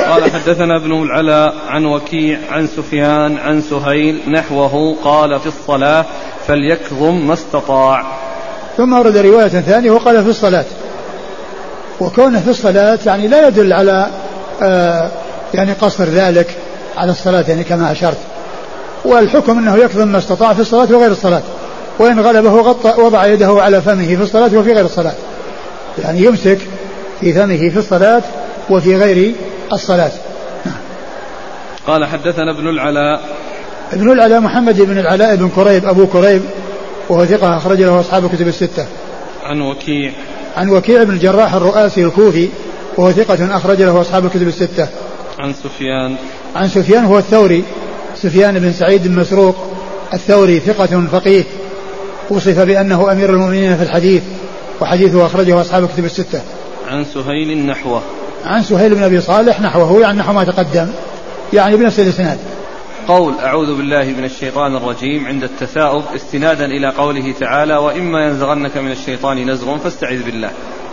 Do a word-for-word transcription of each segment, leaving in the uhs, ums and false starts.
قال حدثنا ابن العلاء عن وكيع عن سفيان عن سهيل نحوه قال في الصلاة فليكظم ما استطاع. ثم ورد رواية ثانية وقال في الصلاة، وكونه في الصلاة يعني لا يدل على آه يعني قصر ذلك على الصلاة يعني كما أشرت، والحكم أنه يكظم ما استطاع في الصلاة وغير الصلاة، وإن غلبه غطى وضع يده على فمه في الصلاة وفي غير الصلاة، يعني يمسك في فمه في الصلاة وفي غير الصلاة. قال حدثنا ابن العلاء ابن العلاء محمد بن العلاء بن كريب أبو كريب وهو ثقة أخرج له أصحاب الكتب الستة. عن وكيع عن وكيع بن الجراح الرؤاسي الكوفي وهو ثقة أخرج له أصحاب الكتب الستة. عن سفيان عن سفيان هو الثوري سفيان بن سعيد بن مسروق الثوري ثقة فقيه وصف بأنه أمير المؤمنين في الحديث وحديثه أخرجه أصحاب الكتب الستة. عن سهيل نحوه عن سهيل بن أبي صالح نحوه يعني نحو ما تقدم يعني بنفس الإسناد. قول أعوذ بالله من الشيطان الرجيم عند التثاؤب استنادا إلى قوله تعالى وإما ينزغنك من الشيطان نزغ فاستعذ بالله.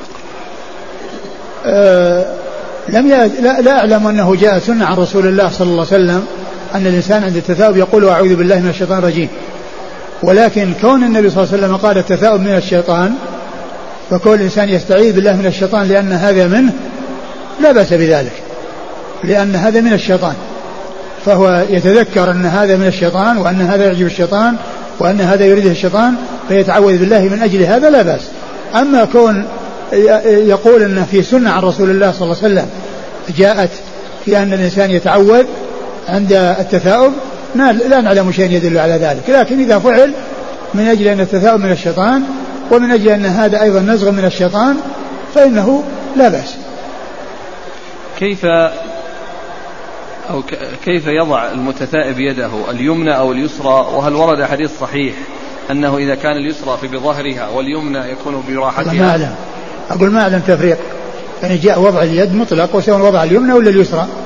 أه لم ي... لا, لا أعلم أنه جاء سنة عن رسول الله صلى الله عليه وسلم أن الإنسان عند التثاؤب يقول أعوذ بالله من الشيطان الرجيم، ولكن كون النبي صلى الله عليه وسلم قال التثاؤب من الشيطان فكون الإنسان يستعيذ بالله من الشيطان لأن هذا منه لا بأس بذلك، لأن هذا من الشيطان، فهو يتذكر أن هذا من الشيطان وأن هذا يعجب الشيطان وأن هذا يريده الشيطان فيتعوذ بالله من أجل هذا لا بأس. أما كون يقول أن في سنة عن رسول الله صلى الله عليه وسلم جاءت في أن الإنسان يتعوذ عند التثاؤب لا نعلم شيء يدل على ذلك، لكن إذا فعل من أجل أن التثاؤب من الشيطان ومن أجل أن هذا أيضا نزغ من الشيطان فإنه لا بأس. كيف أو كيف يضع المتثائب يده اليمنى أو اليسرى؟ وهل ورد حديث صحيح أنه إذا كان اليسرى في بظهرها واليمنى يكون براحتها؟ ما أعلم، أقول ما أعلم تفريق، يعني جاء وضع اليد مطلق وسواء وضع اليمنى ولا اليسرى